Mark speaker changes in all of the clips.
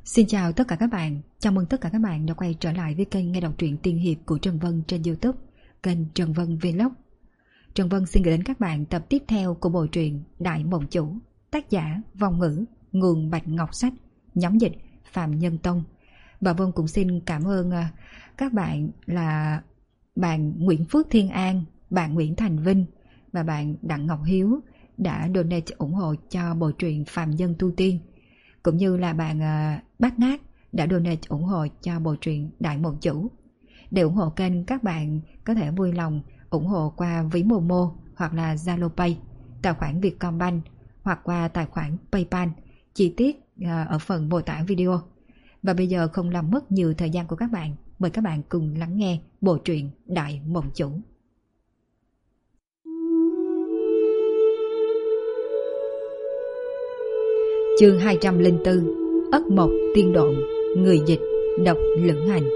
Speaker 1: Xin chào tất cả các bạn, chào mừng tất cả các bạn đã quay trở lại với kênh nghe đọc truyện tiên hiệp của Trần Vân trên YouTube, kênh Trần Vân Vlog. Trần Vân xin gửi đến các bạn tập tiếp theo của bộ truyện Đại Mộng Chủ, tác giả Vong Ngữ, nguồn Bạch Ngọc Sách, nhóm dịch Phạm Nhân Tông. Và Vân cũng xin cảm ơn các bạn là bạn Nguyễn Phước Thiên An, bạn Nguyễn Thành Vinh và bạn Đặng Ngọc Hiếu đã donate ủng hộ cho bộ truyện Phạm Nhân Tu Tiên, cũng như là bạn Bát Ngát đã donate ủng hộ cho bộ truyện Đại Mộng Chủ. Để ủng hộ kênh, các bạn có thể vui lòng ủng hộ qua ví Momo hoặc là Zalo Pay, tài khoản Vietcombank hoặc qua tài khoản PayPal, chi tiết ở phần mô tả video. Và bây giờ không làm mất nhiều thời gian của các bạn, mời các bạn cùng lắng nghe bộ truyện Đại Mộng Chủ. Chương 204, Ất Mộc Tiên Độn, người dịch Độc Lưỡng Hành.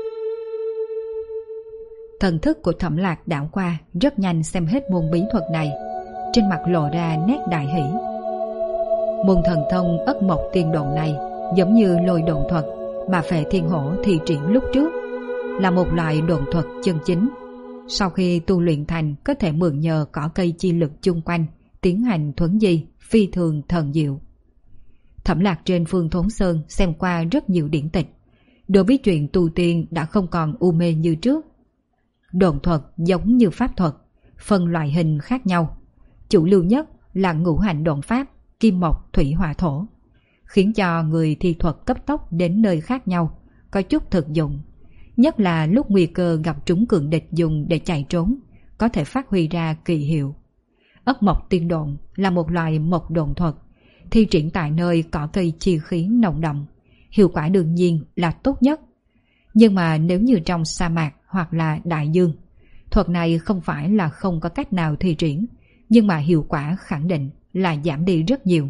Speaker 1: Thần thức của Thẩm Lạc đảo qua, rất nhanh xem hết môn bí thuật này, trên mặt lộ ra nét đại hỷ. Môn thần thông Ất Mộc Tiên Độn này giống như lôi độn thuật mà Phệ Thiên Hổ thi triển lúc trước, là một loại độn thuật chân chính. Sau khi tu luyện thành, có thể mượn nhờ cỏ cây chi lực chung quanh tiến hành thuấn di, phi thường thần diệu. Thẩm Lạc trên Phương Thốn Sơn xem qua rất nhiều điển tịch, đối với chuyện tu tiên đã không còn u mê như trước. Độn thuật giống như pháp thuật, phân loại hình khác nhau. Chủ lưu nhất là ngũ hành độn pháp, kim mộc thủy hỏa thổ, khiến cho người thi thuật cấp tốc đến nơi khác nhau, có chút thực dụng. Nhất là lúc nguy cơ gặp trúng cường địch dùng để chạy trốn, có thể phát huy ra kỳ hiệu. Ất Mộc Tiên Độn là một loại mộc độn thuật, thi triển tại nơi cỏ cây chi khí nồng đậm, hiệu quả đương nhiên là tốt nhất. Nhưng mà nếu như trong sa mạc hoặc là đại dương, thuật này không phải là không có cách nào thi triển, nhưng mà hiệu quả khẳng định là giảm đi rất nhiều.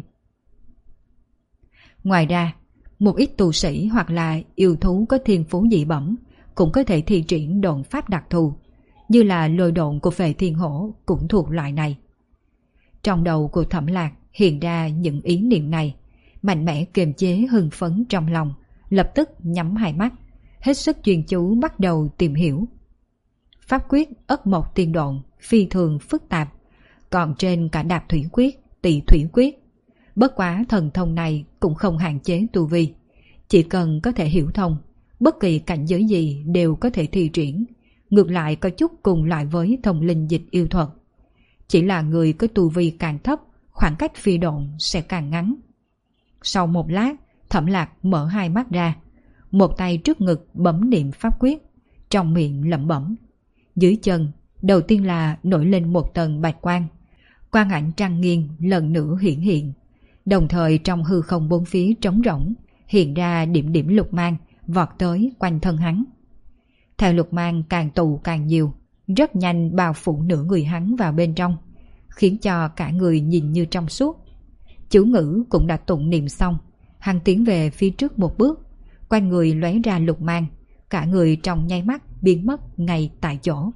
Speaker 1: Ngoài ra, một ít tu sĩ hoặc là yêu thú có thiên phú dị bẩm cũng có thể thi triển độn pháp đặc thù, như là lôi độn của Phệ Thiên Hổ cũng thuộc loại này. Trong đầu của Thẩm Lạc hiện ra những ý niệm này, mạnh mẽ kiềm chế hưng phấn trong lòng, lập tức nhắm hai mắt, hết sức chuyên chú bắt đầu tìm hiểu. Pháp quyết Ất Mộc Tiên Độn phi thường phức tạp, còn trên cả Đạp Thủy Quyết, Tỳ Thủy Quyết. Bất quá thần thông này cũng không hạn chế tu vi, chỉ cần có thể hiểu thông, bất kỳ cảnh giới gì đều có thể thi triển, ngược lại có chút cùng loại với thông linh dịch yêu thuật. Chỉ là người có tu vi càng thấp, khoảng cách phi độn sẽ càng ngắn. Sau một lát, Thẩm Lạc mở hai mắt ra, một tay trước ngực bấm niệm pháp quyết, trong miệng lẩm bẩm. Dưới chân, đầu tiên là nổi lên một tầng bạch quang, quang ảnh trăng nghiêng lần nữa hiển hiện, đồng thời trong hư không bốn phía trống rỗng hiện ra điểm điểm lục mang vọt tới quanh thân hắn. Theo lục mang càng tụ càng nhiều, rất nhanh bao phủ nửa người hắn vào bên trong, khiến cho cả người nhìn như trong suốt. Chú ngữ cũng đã tụng niệm xong, hắn tiến về phía trước một bước, quanh người lóe ra lục mang, cả người trong nháy mắt biến mất ngay tại chỗ.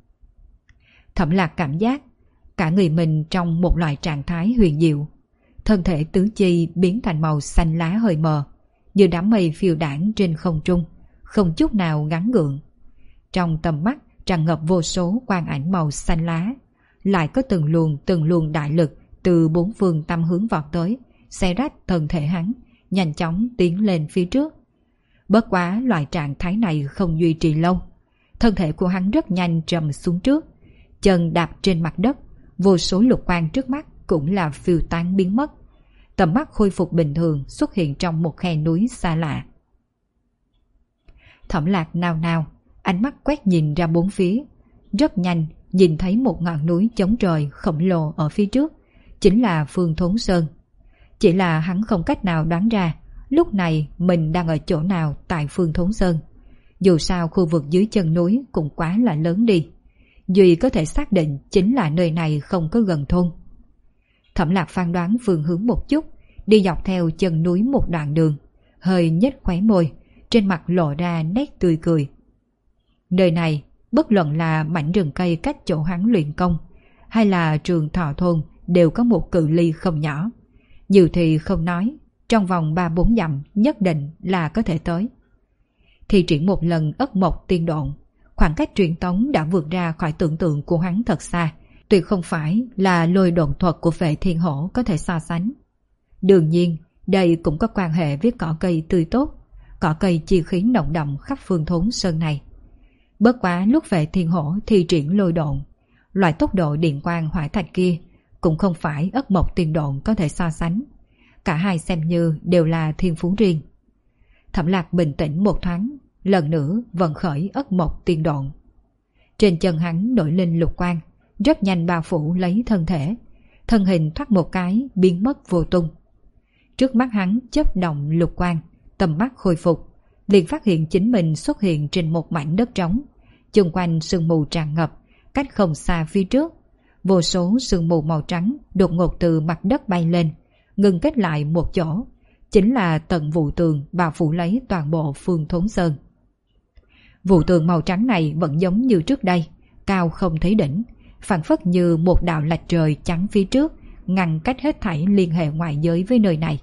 Speaker 1: Thẩm Lạc cảm giác cả người mình trong một loại trạng thái huyền diệu, thân thể tứ chi biến thành màu xanh lá hơi mờ, như đám mây phiêu đãng trên không trung, không chút nào gắn gượng. Trong tầm mắt tràn ngập vô số quang ảnh màu xanh lá, lại có từng luồng đại lực từ bốn phương tám hướng vọt tới, xé rách thân thể hắn, nhanh chóng tiến lên phía trước. Bất quá loại trạng thái này không duy trì lâu, thân thể của hắn rất nhanh trầm xuống trước, chân đạp trên mặt đất, vô số lục quang trước mắt cũng là phiêu tán biến mất. Tầm mắt khôi phục bình thường, xuất hiện trong một khe núi xa lạ. Thẩm Lạc nao nao, ánh mắt quét nhìn ra bốn phía, rất nhanh nhìn thấy một ngọn núi chống trời khổng lồ ở phía trước, chính là Phương Thốn Sơn. Chỉ là hắn không cách nào đoán ra lúc này mình đang ở chỗ nào tại Phương Thốn Sơn. Dù sao khu vực dưới chân núi cũng quá là lớn đi, duy có thể xác định chính là nơi này không có gần thôn. Thẩm Lạc phán đoán phương hướng một chút, đi dọc theo chân núi một đoạn đường, hơi nhếch khóe môi, trên mặt lộ ra nét tươi cười. Nơi này, bất luận là mảnh rừng cây cách chỗ hắn luyện công, hay là trường Thọ Thôn, đều có một cự ly không nhỏ. Nhiều thì không nói, trong vòng 3-4 dặm nhất định là có thể tới. Thi triển một lần ất mộc tiên độn, khoảng cách truyền tống đã vượt ra khỏi tưởng tượng của hắn thật xa, tuyệt không phải là lôi độn thuật của Vệ Thiên Hổ có thể so sánh. Đương nhiên, đây cũng có quan hệ với cỏ cây tươi tốt, cỏ cây chi khí nồng đậm khắp phương thốn sơn này. Bất quá lúc Vệ Thiên Hổ thi triển lôi độn, loại tốc độ điện quang hỏa thạch kia cũng không phải ất mộc tiên độn có thể so sánh. Cả hai xem như đều là thiên phú riêng. Thẩm Lạc bình tĩnh một thoáng, lần nữa vận khởi ất mộc tiên độn. Trên chân hắn nổi lên lục quang, rất nhanh bao phủ lấy thân thể, thân hình thoát một cái biến mất vô tung. Trước mắt hắn chớp động lục quang, tầm mắt khôi phục, liền phát hiện chính mình xuất hiện trên một mảnh đất trống, chung quanh sương mù tràn ngập, cách không xa phía trước, vô số sương mù màu trắng đột ngột từ mặt đất bay lên, ngừng kết lại một chỗ, chính là tầng vụ tường bao phủ lấy toàn bộ phương thốn sơn. Vụ tường màu trắng này vẫn giống như trước đây, cao không thấy đỉnh, phảng phất như một đạo lạch trời trắng phía trước, ngăn cách hết thảy liên hệ ngoại giới với nơi này.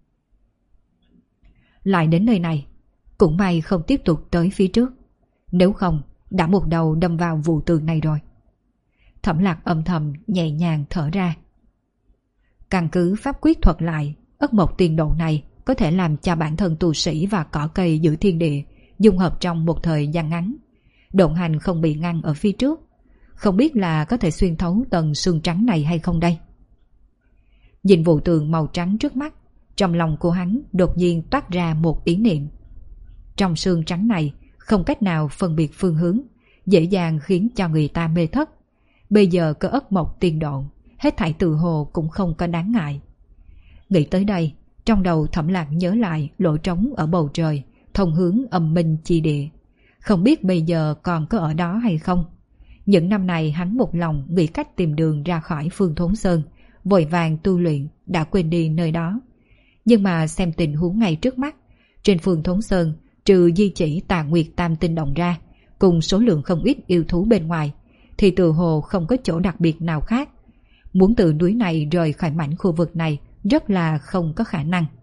Speaker 1: Lại đến nơi này, cũng may không tiếp tục tới phía trước, nếu không đã một đầu đâm vào vụ tường này rồi. Thẩm Lạc âm thầm nhẹ nhàng thở ra. Căn cứ pháp quyết thuật lại, ất mộc tiên độn này có thể làm cho bản thân tu sĩ và cỏ cây giữa thiên địa dung hợp trong một thời gian ngắn. Độn hành không bị ngăn ở phía trước, không biết là có thể xuyên thấu tầng sương trắng này hay không đây. Nhìn vụ tường màu trắng trước mắt, trong lòng của hắn đột nhiên toát ra một ý niệm. Trong sương trắng này không cách nào phân biệt phương hướng, dễ dàng khiến cho người ta mê thất. Bây giờ có ất mộc tiên độn, hết thảy tự hồ cũng không có đáng ngại. Nghĩ tới đây, trong đầu Thẩm Lạc nhớ lại lỗ trống ở bầu trời, thông hướng âm minh chi địa. Không biết bây giờ còn có ở đó hay không. Những năm này hắn một lòng nghĩ cách tìm đường ra khỏi phương thốn sơn, vội vàng tu luyện, đã quên đi nơi đó. Nhưng mà xem tình huống ngay trước mắt, trên phương thốn sơn, trừ di chỉ Tà Nguyệt Tam Tinh Động ra, cùng số lượng không ít yêu thú bên ngoài, thì tự hồ không có chỗ đặc biệt nào khác. Muốn từ núi này rời khỏi mảnh khu vực này rất là không có khả năng.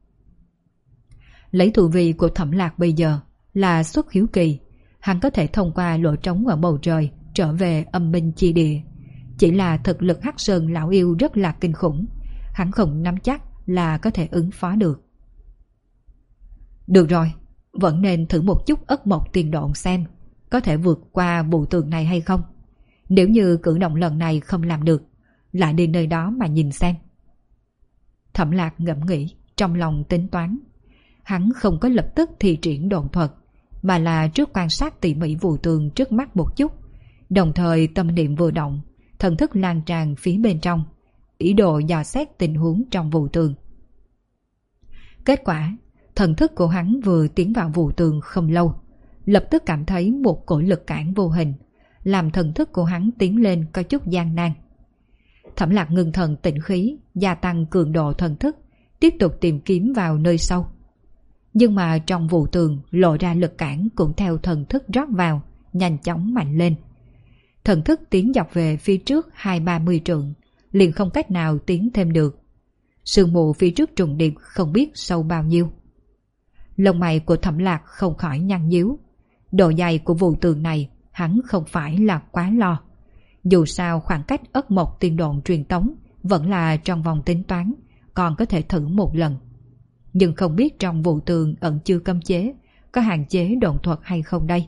Speaker 1: Lấy thủ vị của Thẩm Lạc bây giờ là xuất hiếu kỳ, hắn có thể thông qua lỗ trống ở bầu trời trở về âm minh chi địa. Chỉ là thực lực Hắc Sơn lão yêu rất là kinh khủng, hắn không nắm chắc là có thể ứng phó được. Được rồi, vẫn nên thử một chút ất mộc tiên độn xem có thể vượt qua vụ tường này hay không. Nếu như cử động lần này không làm được, lại đi nơi đó mà nhìn xem. Thẩm Lạc ngẫm nghĩ, trong lòng tính toán. Hắn không có lập tức thi triển độn thuật, mà là trước quan sát tỉ mỉ vụ tường trước mắt một chút, đồng thời tâm niệm vừa động, thần thức lan tràn phía bên trong, ý đồ dò xét tình huống trong vụ tường. Kết quả, thần thức của hắn vừa tiến vào vụ tường không lâu, lập tức cảm thấy một cổ lực cản vô hình, làm thần thức của hắn tiến lên có chút gian nan. Thẩm Lạc ngưng thần tĩnh khí, gia tăng cường độ thần thức, tiếp tục tìm kiếm vào nơi sâu. Nhưng mà trong vụ tường lộ ra lực cản cũng theo thần thức rót vào, nhanh chóng mạnh lên. Thần thức tiến dọc về phía trước 20-30 trượng, liền không cách nào tiến thêm được. Sương mù phía trước trùng điệp không biết sâu bao nhiêu. Lông mày của Thẩm Lạc không khỏi nhăn nhíu. Độ dày của vụ tường này hắn không phải là quá lo. Dù sao khoảng cách ất mộc tiên độn truyền tống vẫn là trong vòng tính toán, còn có thể thử một lần. Nhưng không biết trong vụ tường ẩn chứa cấm chế, có hạn chế độn thuật hay không đây.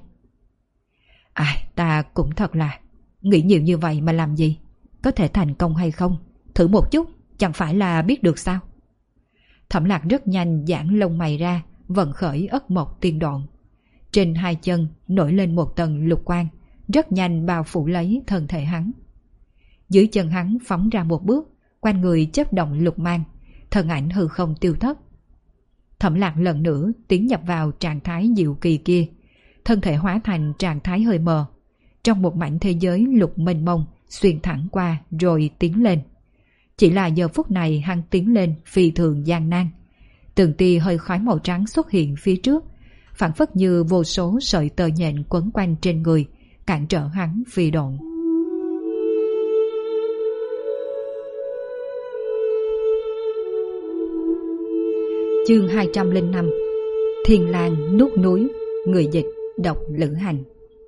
Speaker 1: Ta cũng thật là nghĩ nhiều như vậy mà làm gì, có thể thành công hay không, thử một chút chẳng phải là biết được sao. Thẩm Lạc rất nhanh giãn lông mày ra, vận khởi ất mộc tiên độn. Trên hai chân nổi lên một tầng lục quang, rất nhanh bao phủ lấy thân thể hắn. Dưới chân hắn phóng ra một bước, quanh người chớp động lục mang, thân ảnh hư không tiêu thất. Thẩm Lạc lần nữa tiến nhập vào trạng thái diệu kỳ kia, thân thể hóa thành trạng thái hơi mờ, trong một mảnh thế giới lục mênh mông xuyên thẳng qua rồi tiến lên. Chỉ là giờ phút này hắn tiến lên phi thường gian nan, từng tia hơi khói màu trắng xuất hiện phía trước, phảng phất như vô số sợi tơ nhện quấn quanh trên người, cản trở hắn phi độn. Chương 205. Thiên Lang nuốt núi. Người dịch đọc Lữ Hành.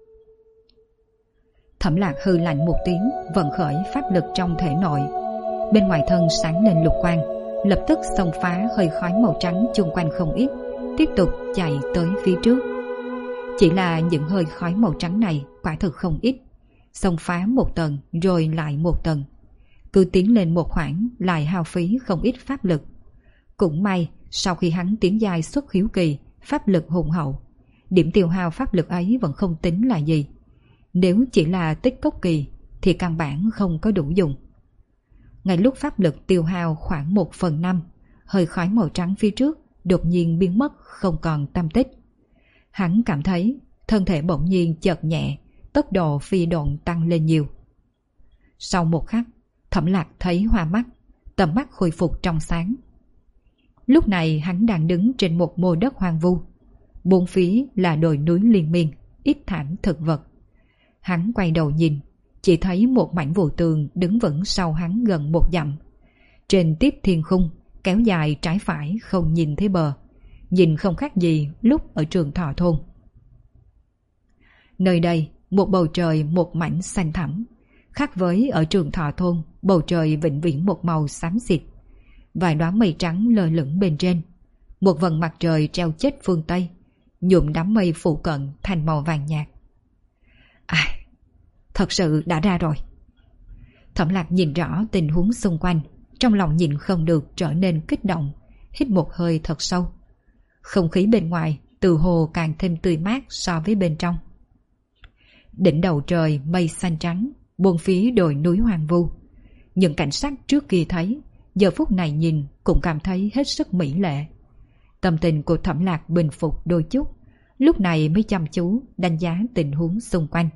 Speaker 1: Thẩm Lạc hư lạnh một tiếng, vận khởi pháp lực trong thể nội. Bên ngoài thân sáng lên lục quang, lập tức xông phá hơi khói màu trắng chung quanh không ít, tiếp tục chạy tới phía trước. Chỉ là những hơi khói màu trắng này quả thực không ít, xông phá một tầng rồi lại một tầng, cứ tiến lên một khoảng lại hao phí không ít pháp lực. Cũng may sau khi hắn tiến giai xuất hiếu kỳ, pháp lực hùng hậu, điểm tiêu hao pháp lực ấy vẫn không tính là gì. Nếu chỉ là tích cốc kỳ thì căn bản không có đủ dùng. Ngay lúc pháp lực tiêu hao khoảng 1/5, hơi khói màu trắng phía trước đột nhiên biến mất không còn tăm tích. Hắn cảm thấy thân thể bỗng nhiên chợt nhẹ, tốc độ phi độn tăng lên nhiều. Sau một khắc, Thẩm Lạc thấy hoa mắt, tầm mắt khôi phục trong sáng. Lúc này hắn đang đứng trên một mô đất hoang vu, bốn phía là đồi núi liên miên, ít thảm thực vật. Hắn quay đầu nhìn, chỉ thấy một mảnh vụ tường đứng vững sau hắn gần 1 dặm. Trên tiếp thiên khung, kéo dài trái phải không nhìn thấy bờ, nhìn không khác gì lúc ở Trường Thọ thôn. Nơi đây, một bầu trời một mảnh xanh thẳm, khác với ở Trường Thọ thôn, bầu trời vĩnh viễn một màu xám xịt. Vài đóa mây trắng lơ lửng bên trên, một vầng mặt trời treo chết phương Tây, nhuộm đám mây phụ cận thành màu vàng nhạt. Thật sự đã ra rồi. Thẩm Lạc nhìn rõ tình huống xung quanh, trong lòng nhìn không được trở nên kích động, hít một hơi thật sâu. Không khí bên ngoài từ hồ càng thêm tươi mát so với bên trong. Đỉnh đầu trời mây xanh trắng, buông phía đồi núi hoang vu. Những cảnh sắc trước kia thấy, giờ phút này nhìn cũng cảm thấy hết sức mỹ lệ. Tâm tình của Thẩm Lạc bình phục đôi chút, lúc này mới chăm chú đánh giá tình huống xung quanh.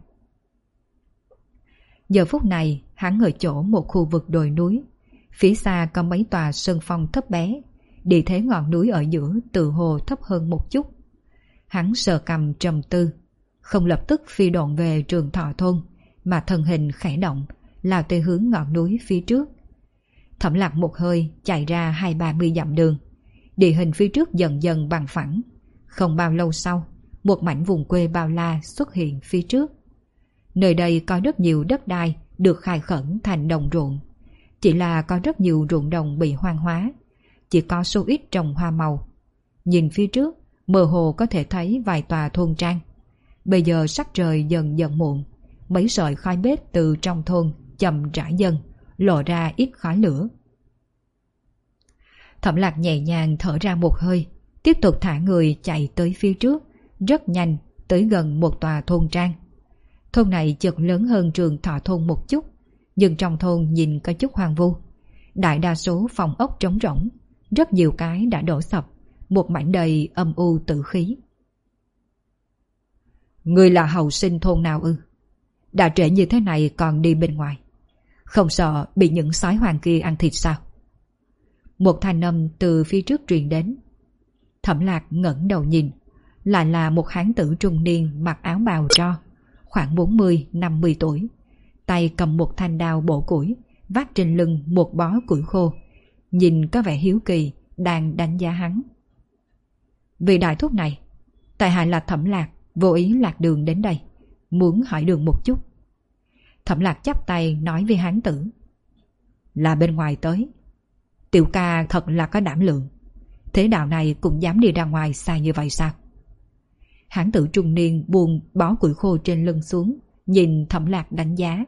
Speaker 1: Giờ phút này hắn ở chỗ một khu vực đồi núi, phía xa có mấy tòa sơn phong thấp bé, địa thế ngọn núi ở giữa tự hồ thấp hơn một chút. Hắn sờ cằm trầm tư, không lập tức phi độn về Trường Thọ thôn, mà thân hình khẽ động, lao tới hướng ngọn núi phía trước. Thẩm Lạc một hơi chạy ra 20-30 dặm đường, địa hình phía trước dần dần bằng phẳng. Không bao lâu sau, một mảnh vùng quê bao la xuất hiện phía trước. Nơi đây có rất nhiều đất đai được khai khẩn thành đồng ruộng, chỉ là có rất nhiều ruộng đồng bị hoang hóa, chỉ có số ít trồng hoa màu. Nhìn phía trước, mơ hồ có thể thấy vài tòa thôn trang. Bây giờ sắc trời dần dần muộn, mấy sợi khói bếp từ trong thôn chậm rãi dần, lộ ra ít khói lửa. Thẩm Lạc nhẹ nhàng thở ra một hơi, tiếp tục thả người chạy tới phía trước, rất nhanh tới gần một tòa thôn trang. Thôn này chợt lớn hơn Trường Thọ thôn một chút, nhưng trong thôn nhìn có chút hoang vu. Đại đa số phòng ốc trống rỗng, rất nhiều cái đã đổ sập, một mảnh đầy âm u tử khí. Người là hậu sinh thôn nào ư? Đã trễ như thế này còn đi bên ngoài, không sợ bị những sói hoang kia ăn thịt sao? Một thanh âm từ phía trước truyền đến. Thẩm Lạc ngẩng đầu nhìn, lại là một hán tử trung niên mặc áo bào tro, khoảng 40-50 tuổi, tay cầm một thanh đao bổ củi, vác trên lưng một bó củi khô, nhìn có vẻ hiếu kỳ, đang đánh giá hắn. Vị đại thúc này, tại hạ là Thẩm Lạc, vô ý lạc đường đến đây, muốn hỏi đường một chút. Thẩm Lạc chắp tay nói với hán tử. Là bên ngoài tới. Tiểu ca thật là có đảm lượng, thế đạo này cũng dám đi ra ngoài xa như vậy sao? Hán tử trung niên buông bó củi khô trên lưng xuống, nhìn Thẩm Lạc đánh giá.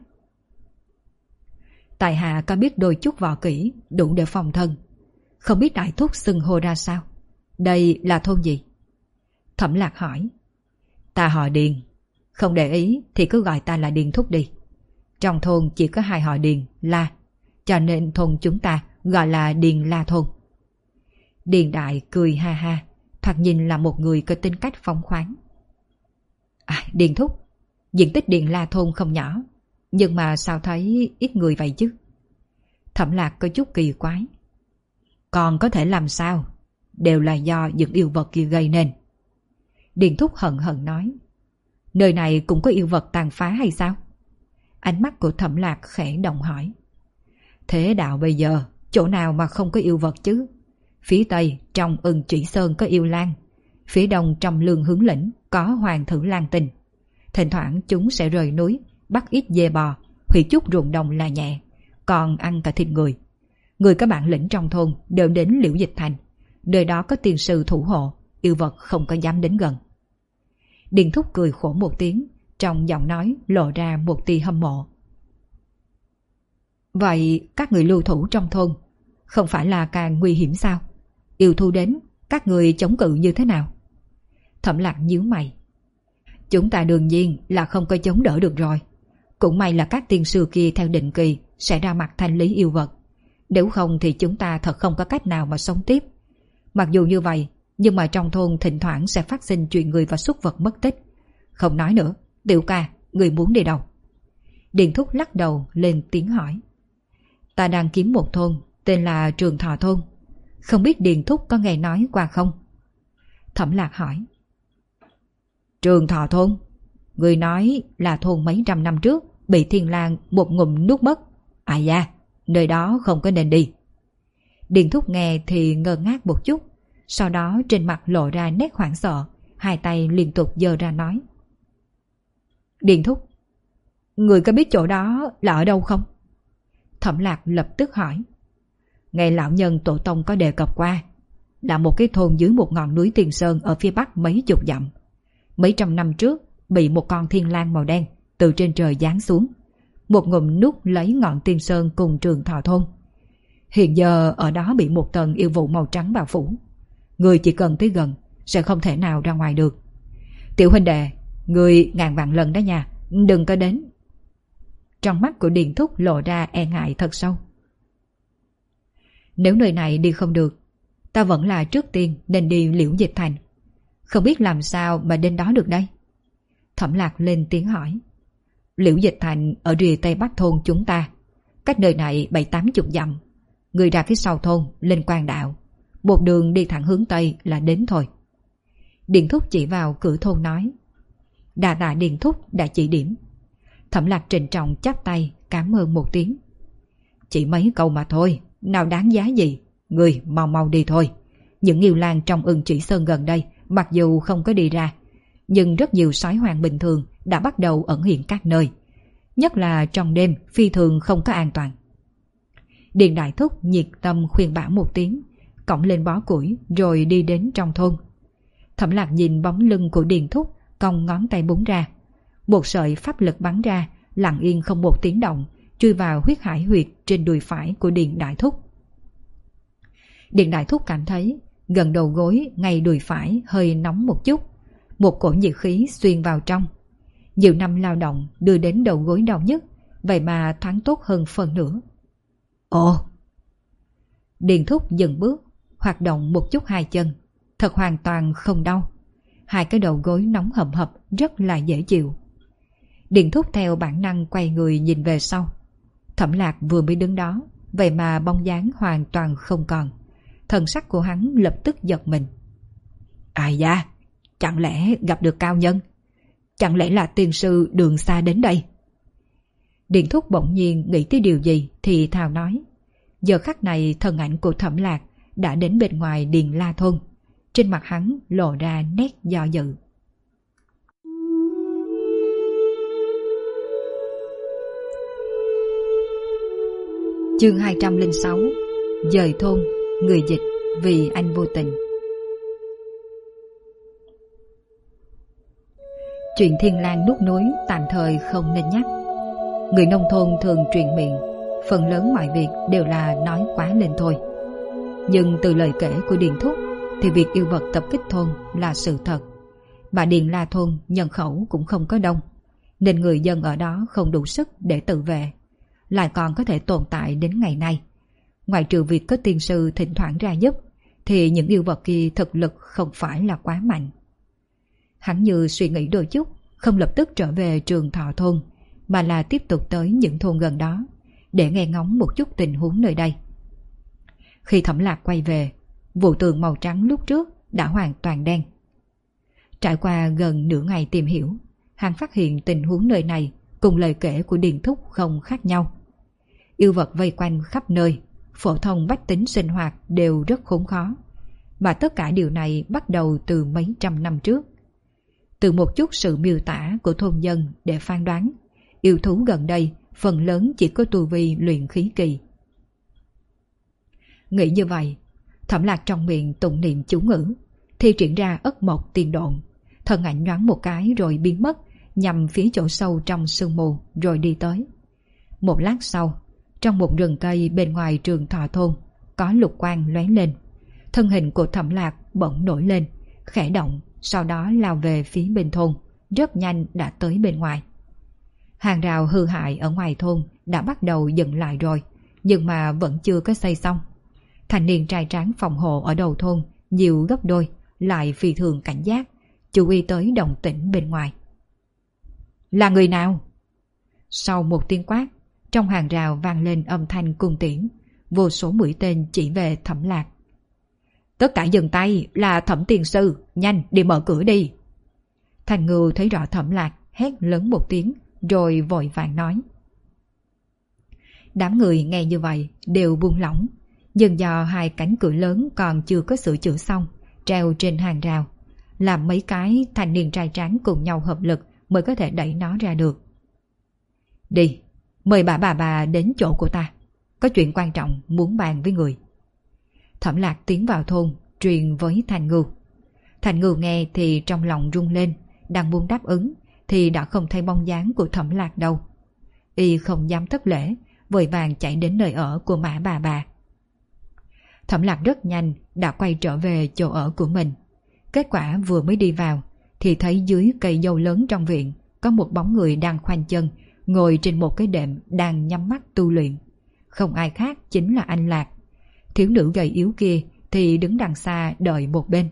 Speaker 1: Tại hạ có biết đôi chút võ kỹ, đủ để phòng thân. Không biết đại thúc xưng hô ra sao? Đây là thôn gì? Thẩm Lạc hỏi. Ta họ Điền, không để ý thì cứ gọi ta là Điền thúc đi. Trong thôn chỉ có 2 họ Điền, La, cho nên thôn chúng ta gọi là Điền La thôn. Điền đại cười ha ha, thoạt nhìn là một người có tính cách phóng khoáng. Điền thúc, diện tích Điền La thôn không nhỏ, nhưng mà sao thấy ít người vậy chứ? Thẩm Lạc có chút kỳ quái. Còn có thể làm sao? Đều là do những yêu vật kia gây nên. Điền thúc hận hận nói. Nơi này cũng có yêu vật tàn phá hay sao? Ánh mắt của Thẩm Lạc khẽ động hỏi. Thế đạo bây giờ, chỗ nào mà không có yêu vật chứ? Phía tây trong Ưng Chỉ Sơn có yêu lang, phía đông trong Lương Hướng Lĩnh có hoàng thử lang tinh. Thỉnh thoảng chúng sẽ rời núi, bắt ít dê bò, hủy chút ruộng đồng là nhẹ, còn ăn cả thịt người. Người có bản lĩnh trong thôn đều đến Liễu Dịch Thành, nơi đó có tiên sư thủ hộ, yêu vật không có dám đến gần. Điền Thúc cười khổ một tiếng, trong giọng nói lộ ra một tia hâm mộ. Vậy các người lưu thủ trong thôn không phải là càng nguy hiểm sao? Yêu thú đến, các người chống cự như thế nào? Thẩm Lạc nhíu mày. Chúng ta đương nhiên là không có chống đỡ được rồi. Cũng may là các tiên sư kia theo định kỳ sẽ ra mặt thanh lý yêu vật. Nếu không thì chúng ta thật không có cách nào mà sống tiếp. Mặc dù như vậy, nhưng mà trong thôn thỉnh thoảng sẽ phát sinh chuyện người và súc vật mất tích. Không nói nữa, Tiểu ca, người muốn đi đâu? Điền Thúc lắc đầu lên tiếng hỏi. Ta đang kiếm một thôn, tên là Trường Thọ Thôn. Không biết Điền Thúc có nghe nói qua không? Thẩm Lạc hỏi. Trường Thọ Thôn? Người nói là thôn mấy trăm năm trước bị thiên lang một ngụm nuốt mất. À da, nơi đó không có nên đi. Điền Thúc nghe thì ngơ ngác một chút, sau đó trên mặt lộ ra nét hoảng sợ, hai tay liên tục giơ ra nói. Điền Thúc, người có biết chỗ đó là ở đâu không? Thẩm Lạc lập tức hỏi. Nghe lão nhân tổ tông có đề cập qua, là một cái thôn dưới một ngọn núi Tiền Sơn ở phía bắc mấy chục dặm. Mấy trăm năm trước bị một con thiên lang màu đen từ trên trời giáng xuống, một ngụm nuốt lấy ngọn Tiên Sơn cùng Trường Thọ Thôn. Hiện giờ ở đó bị một tầng yêu vụ màu trắng bao phủ. Người chỉ cần tới gần sẽ không thể nào ra ngoài được. Tiểu huynh đệ, người ngàn vạn lần đó nha, đừng có đến. Trong mắt của Điền Thúc lộ ra e ngại thật sâu. Nếu nơi này đi không được, ta vẫn là trước tiên nên đi Liễu Dịch Thành. Không biết làm sao mà đến đó được đây? Thẩm Lạc lên tiếng hỏi. Liễu Dịch Thành ở rìa tây bắc thôn chúng ta, cách nơi này 70-80 dặm. Người ra phía sau thôn lên Quan Đạo, một đường đi thẳng hướng tây là đến thôi. Điền Thúc chỉ vào cửa thôn nói. Đà tạ Điền Thúc đã chỉ điểm. Thẩm Lạc trịnh trọng chắp tay cảm ơn một tiếng. Chỉ mấy câu mà thôi, nào đáng giá gì. Người mau mau đi thôi. Những yêu lang trong Ưng Chỉ Sơn gần đây mặc dù không có đi ra, nhưng rất nhiều sói hoang bình thường đã bắt đầu ẩn hiện các nơi, nhất là trong đêm phi thường không có an toàn. Điền Đại Thúc nhiệt tâm khuyên bảo một tiếng, cõng lên bó củi rồi đi đến trong thôn. Thẩm Lạc nhìn bóng lưng của Điền Thúc, cong ngón tay búng ra, một sợi pháp lực bắn ra, lặng yên không một tiếng động, chui vào huyết hải huyệt trên đùi phải của Điền Đại Thúc. Điền Đại Thúc cảm thấy gần đầu gối ngay đùi phải hơi nóng một chút, một cổ nhiệt khí xuyên vào trong. Nhiều năm lao động đưa đến đầu gối đau nhất, vậy mà thoáng tốt hơn phần nữa. Ồ! Điền Thúc dừng bước, hoạt động một chút hai chân, thật hoàn toàn không đau. Hai cái đầu gối nóng hầm hập rất là dễ chịu. Điền Thúc theo bản năng quay người nhìn về sau. Thẩm Lạc vừa mới đứng đó, vậy mà bóng dáng hoàn toàn không còn. Thần sắc của hắn lập tức giật mình. Ai da, chẳng lẽ gặp được cao nhân? Chẳng lẽ là tiên sư đường xa đến đây? Điền Thúc bỗng nhiên nghĩ tới điều gì thì thào nói. Giờ khắc này thân ảnh của Thẩm Lạc đã đến bên ngoài Điền La Thôn. Trên mặt hắn lộ ra nét do dự. Chương 206. Dời thôn. Người dịch vì anh vô tình. Chuyện thiên lang nuốt núi tạm thời không nên nhắc. Người nông thôn thường truyền miệng, phần lớn mọi việc đều là nói quá lên thôi. Nhưng từ lời kể của Điền Thúc thì việc yêu vật tập kích thôn là sự thật. Mà Điền La Thôn nhân khẩu cũng không có đông, nên người dân ở đó không đủ sức để tự vệ, lại còn có thể tồn tại đến ngày nay. Ngoài trừ việc có tiên sư thỉnh thoảng ra giúp, thì những yêu vật kia thực lực không phải là quá mạnh. Hắn như suy nghĩ đôi chút, không lập tức trở về Trường Thọ Thôn, mà là tiếp tục tới những thôn gần đó, để nghe ngóng một chút tình huống nơi đây. Khi Thẩm Lạc quay về, vụ tường màu trắng lúc trước đã hoàn toàn đen. Trải qua gần nửa ngày tìm hiểu, hắn phát hiện tình huống nơi này cùng lời kể của Điền Thúc không khác nhau. Yêu vật vây quanh khắp nơi, phổ thông bách tính sinh hoạt đều rất khốn khó. Mà tất cả điều này bắt đầu từ mấy trăm năm trước. Từ một chút sự miêu tả của thôn dân để phán đoán, yêu thú gần đây phần lớn chỉ có tu vi luyện khí kỳ. Nghĩ như vậy, Thẩm Lạc trong miệng tụng niệm chú ngữ, thi triển ra ất mộc tiền độn, thân ảnh nhoáng một cái rồi biến mất, nhằm phía chỗ sâu trong sương mù rồi đi tới. Một lát sau, trong một rừng cây bên ngoài trường Thọ thôn, có lục quang lóe lên. Thân hình của Thẩm Lạc bỗng nổi lên, khẽ động, sau đó lao về phía bên thôn, rất nhanh đã tới bên ngoài. Hàng rào hư hại ở ngoài thôn đã bắt đầu dựng lại rồi, nhưng mà vẫn chưa có xây xong. Thanh niên trai tráng phòng hộ ở đầu thôn nhiều gấp đôi, lại phi thường cảnh giác, chú ý tới động tĩnh bên ngoài. Là người nào? Sau một tiếng quát, trong hàng rào vang lên âm thanh cung tiễn, vô số mũi tên chỉ về Thẩm Lạc. Tất cả dừng tay, là Thẩm tiên sư, nhanh đi mở cửa đi. Thành Ngưu thấy rõ Thẩm Lạc, hét lớn một tiếng, rồi vội vàng nói. Đám người nghe như vậy đều buông lỏng, nhưng do hai cánh cửa lớn còn chưa có sửa chữa xong, treo trên hàng rào, làm mấy cái thanh niên trai tráng cùng nhau hợp lực mới có thể đẩy nó ra được. Đi, mời bà đến chỗ của ta, có chuyện quan trọng muốn bàn với người. Thẩm Lạc tiến vào thôn, truyền với Thành Ngưu. Thành Ngưu nghe thì trong lòng rung lên, đang muốn đáp ứng thì đã không thấy bóng dáng của Thẩm Lạc đâu. Y không dám thất lễ, vội vàng chạy đến nơi ở của Mã bà. Thẩm Lạc rất nhanh đã quay trở về chỗ ở của mình. Kết quả vừa mới đi vào thì thấy dưới cây dâu lớn trong viện có một bóng người đang khoanh chân, ngồi trên một cái đệm đang nhắm mắt tu luyện. Không ai khác chính là anh Lạc. Thiếu nữ gầy yếu kia thì đứng đằng xa đợi một bên.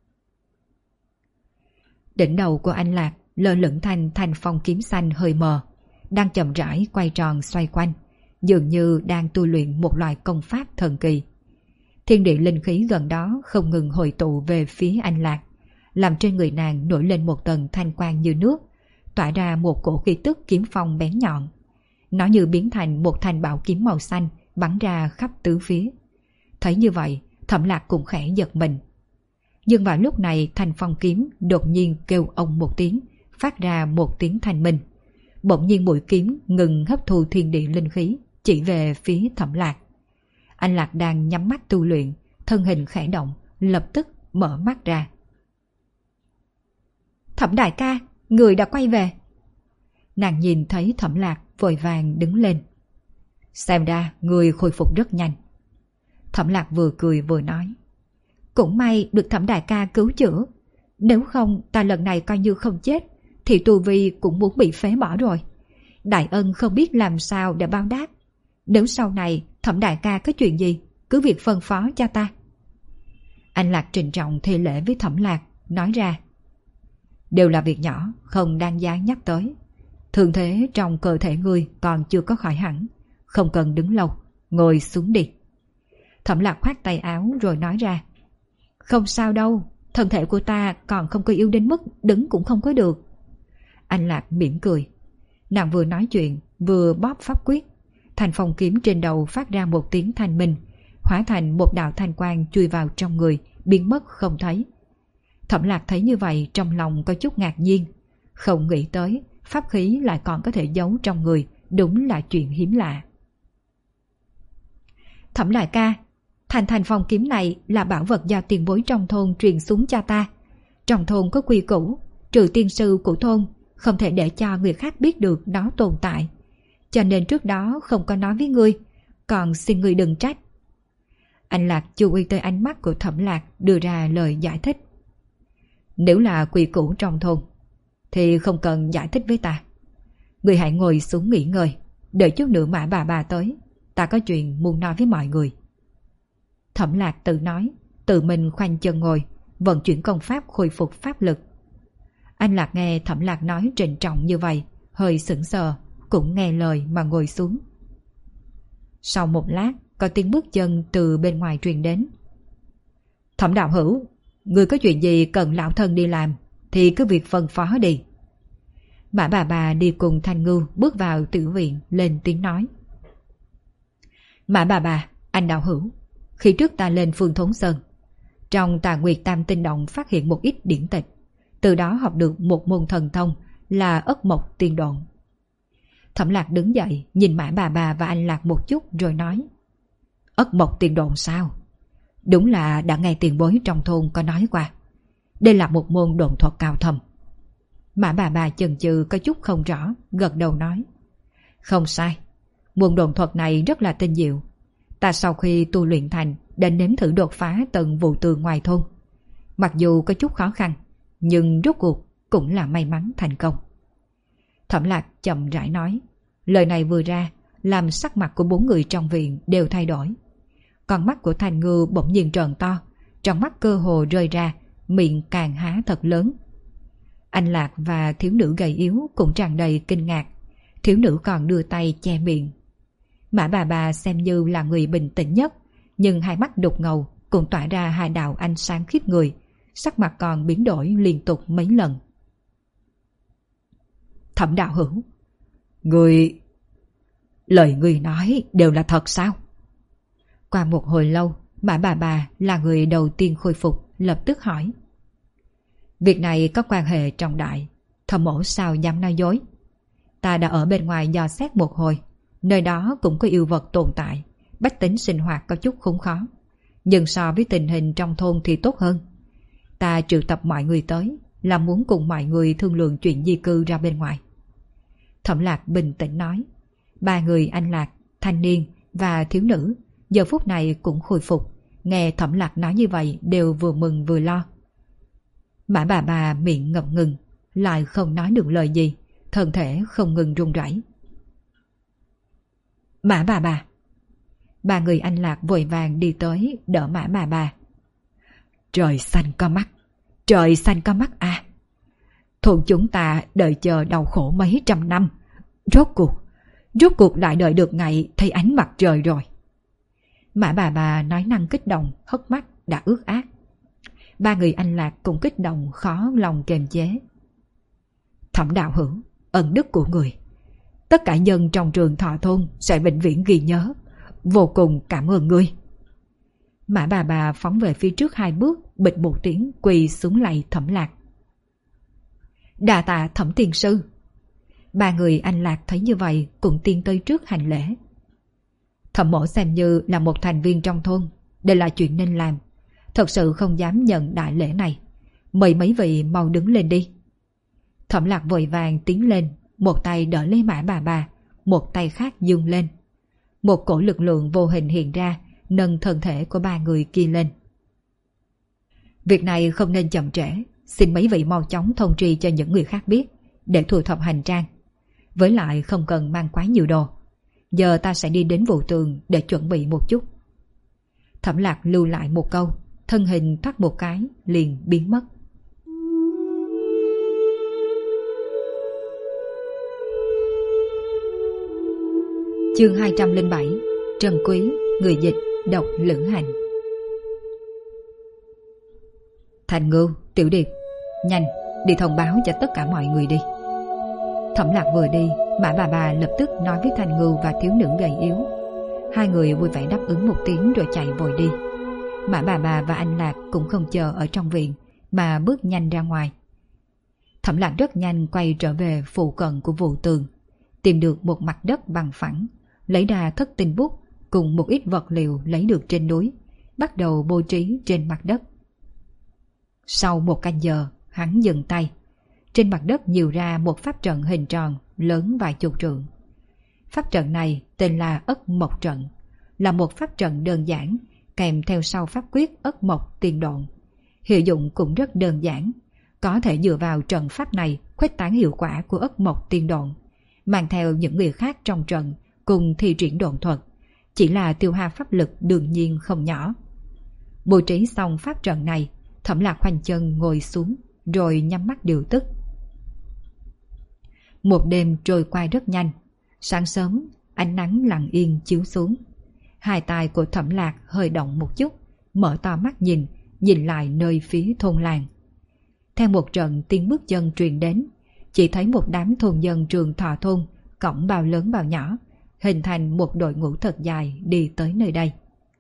Speaker 1: Đỉnh đầu của anh Lạc lơ lửng thanh phong kiếm xanh hơi mờ, đang chậm rãi quay tròn xoay quanh, dường như đang tu luyện một loại công pháp thần kỳ. Thiên địa linh khí gần đó không ngừng hội tụ về phía anh Lạc, làm trên người nàng nổi lên một tầng thanh quang như nước, tỏa ra một cổ khí tức kiếm phong bén nhọn. Nó như biến thành một thanh bảo kiếm màu xanh bắn ra khắp tứ phía. Thấy như vậy, Thẩm Lạc cũng khẽ giật mình. Nhưng vào lúc này thanh phong kiếm đột nhiên kêu ông một tiếng, phát ra một tiếng thanh minh. Bỗng nhiên mũi kiếm ngừng hấp thu thiên địa linh khí, chỉ về phía Thẩm Lạc. Anh Lạc đang nhắm mắt tu luyện, thân hình khẽ động, lập tức mở mắt ra. Thẩm đại ca, người đã quay về. Nàng nhìn thấy Thẩm Lạc vội vàng đứng lên. Xem ra người khôi phục rất nhanh. Thẩm Lạc vừa cười vừa nói. Cũng may được Thẩm đại ca cứu chữa. Nếu không ta lần này coi như không chết thì tu vi cũng muốn bị phế bỏ rồi. Đại ân không biết làm sao để báo đáp. Nếu sau này Thẩm đại ca có chuyện gì, cứ việc phân phó cho ta. Anh Lạc trịnh trọng thi lễ với Thẩm Lạc, nói ra. Đều là việc nhỏ, không đáng giá nhắc tới. Thường thế trong cơ thể ngươi còn chưa có khỏi hẳn, không cần đứng lâu, ngồi xuống đi. Thẩm Lạc khoát tay áo rồi nói ra. Không sao đâu, thân thể của ta còn không có yếu đến mức đứng cũng không có được. Anh Lạc mỉm cười. Nàng vừa nói chuyện vừa bóp pháp quyết. Thanh phong kiếm trên đầu phát ra một tiếng thanh minh, hóa thành một đạo thanh quang chui vào trong người, biến mất không thấy. Thẩm Lạc thấy như vậy trong lòng có chút ngạc nhiên, không nghĩ tới pháp khí lại còn có thể giấu trong người, đúng là chuyện hiếm lạ. Thẩm đại ca, thanh phong kiếm này là bảo vật do tiền bối trong thôn truyền xuống cho ta. Trong thôn có quy củ, trừ tiên sư của thôn, không thể để cho người khác biết được nó tồn tại. Cho nên trước đó không có nói với ngươi, còn xin ngươi đừng trách. Anh Lạc chú ý tới ánh mắt của Thẩm Lạc, đưa ra lời giải thích. Nếu là quy củ trong thôn thì không cần giải thích với ta. Ngươi hãy ngồi xuống nghỉ ngơi, đợi chút nữa Mã bà tới, ta có chuyện muốn nói với mọi người. Thẩm Lạc tự nói, tự mình khoanh chân ngồi, vận chuyển công pháp khôi phục pháp lực. Anh Lạc nghe Thẩm Lạc nói trịnh trọng như vậy, hơi sững sờ, cũng nghe lời mà ngồi xuống. Sau một lát, có tiếng bước chân từ bên ngoài truyền đến. Thẩm đạo hữu, người có chuyện gì cần lão thân đi làm thì cứ việc phân phó đi. Mã bà đi cùng Thanh Ngưu bước vào tiểu viện, lên tiếng nói. Mã bà, Anh đạo hữu, khi trước ta lên Phương Thốn Sơn, trong Tà Nguyệt Tam Tinh Động phát hiện một ít điển tịch, từ đó học được một môn thần thông là Ất Mộc Tiên Độn. Thẩm Lạc đứng dậy, nhìn Mã Bà và anh Lạc một chút rồi nói: Ất Mộc Tiên Độn sao? Đúng là đã nghe tiền bối trong thôn có nói qua. Đây là một môn độn thuật cao thâm. Mã Bà chần chừ có chút không rõ, gật đầu nói: Không sai, môn độn thuật này rất là tinh diệu. Ta sau khi tu luyện thành đã nếm thử đột phá tầng vụ tường ngoài thôn. Mặc dù có chút khó khăn, nhưng rốt cuộc cũng là may mắn thành công. Thẩm Lạc chậm rãi nói. Lời này vừa ra làm sắc mặt của 4 người trong viện đều thay đổi. Con mắt của Thành Ngư bỗng nhiên tròn to, trong mắt cơ hồ rơi ra, miệng càng há thật lớn. Anh Lạc và thiếu nữ gầy yếu cũng tràn đầy kinh ngạc. Thiếu nữ còn đưa tay che miệng. Mã Bà xem như là người bình tĩnh nhất, nhưng hai mắt đục ngầu cũng tỏa ra hai đạo ánh sáng khiếp người, sắc mặt còn biến đổi liên tục mấy lần. Thẩm đạo hữu, lời người nói đều là thật sao? Qua một hồi lâu, Mã Bà là người đầu tiên khôi phục, lập tức hỏi. Việc này có quan hệ trọng đại, Thẩm mỗ sao dám nói dối. Ta đã ở bên ngoài dò xét một hồi, nơi đó cũng có yêu vật tồn tại, bách tính sinh hoạt có chút khốn khó, nhưng so với tình hình trong thôn thì tốt hơn. Ta triệu tập mọi người tới là muốn cùng mọi người thương lượng chuyện di cư ra bên ngoài. Thẩm Lạc bình tĩnh nói. 3 người anh Lạc, thanh niên và thiếu nữ giờ phút này cũng khôi phục, nghe Thẩm Lạc nói như vậy đều vừa mừng vừa lo. Mã Bà miệng ngập ngừng, lại không nói được lời gì, thân thể không ngừng run rẩy. Mã Bà. 3 người anh Lạc vội vàng đi tới đỡ Mã Bà. Trời xanh có mắt, trời xanh có mắt à! Thôn chúng ta đợi chờ đau khổ mấy trăm năm, rốt cuộc lại đợi được ngày thấy ánh mặt trời rồi. Mã Bà nói năng kích động, hốc mắt đã ướt át. 3 người anh Lạc cũng kích động khó lòng kiềm chế. Thẩm đạo hữu, ân đức của người, tất cả nhân trong trường Thọ thôn sẽ vĩnh viễn ghi nhớ, vô cùng cảm ơn ngươi. Mã Bà phóng về phía trước 2 bước, bịch một tiếng quỳ xuống lạy Thẩm Lạc. Đà tạ Thẩm tiên sư. 3 người anh Lạc thấy như vậy cũng tiến tới trước hành lễ. Thẩm mỗ xem như là một thành viên trong thôn, đây là chuyện nên làm, thật sự không dám nhận đại lễ này. Mời mấy vị mau đứng lên đi. Thẩm Lạc vội vàng tiến lên, một tay đỡ lấy Mã Bà, một tay khác giương lên. Một cổ lực lượng vô hình hiện ra, nâng thân thể của 3 người kia lên. Việc này không nên chậm trễ, xin mấy vị mau chóng thông tri cho những người khác biết, để thu thập hành trang. Với lại không cần mang quá nhiều đồ. Giờ ta sẽ đi đến vụ tường để chuẩn bị một chút. Thẩm Lạc lưu lại một câu, thân hình thoát một cái liền biến mất. Chương 207. Trần Quý, người dịch, đọc Lữ Hành. Thành Ngưu, Tiểu Điệp, nhanh đi thông báo cho tất cả mọi người đi. Thẩm Lạc vừa đi, Mã Bà lập tức nói với Thành Ngưu và thiếu nữ gầy yếu. 2 người vui vẻ đáp ứng một tiếng rồi chạy vội đi. Mã Bà và anh Lạc cũng không chờ ở trong viện mà bước nhanh ra ngoài. Thẩm Lạc rất nhanh quay trở về phụ cận của vụ tường, tìm được một mặt đất bằng phẳng, lấy ra thất tinh bút cùng một ít vật liệu lấy được trên núi, bắt đầu bố trí trên mặt đất. Sau 1 canh giờ, hắn dừng tay. Trên mặt đất nhiều ra một pháp trận hình tròn lớn vài chục trượng. Pháp trận này tên là Ất Mộc Trận, là một pháp trận đơn giản, kèm theo sau pháp quyết Ất Mộc Tiên Độn. Hiệu dụng cũng rất đơn giản, có thể dựa vào trận pháp này khuếch tán hiệu quả của Ất Mộc Tiên Độn, mang theo những người khác trong trận cùng thi triển độn thuật, chỉ là tiêu hao pháp lực đương nhiên không nhỏ. Bố trí xong pháp trận này, Thẩm Lạc khoanh chân ngồi xuống rồi nhắm mắt điều tức. Một đêm trôi qua rất nhanh. Sáng sớm, ánh nắng lặng yên chiếu xuống. 2 tay của Thẩm Lạc hơi động một chút, mở to mắt nhìn lại nơi phía thôn làng. Theo một trận tiếng bước chân truyền đến, chỉ thấy một đám thôn dân trường Thọ thôn, cổng bao lớn bao nhỏ, hình thành một đội ngũ thật dài đi tới nơi đây.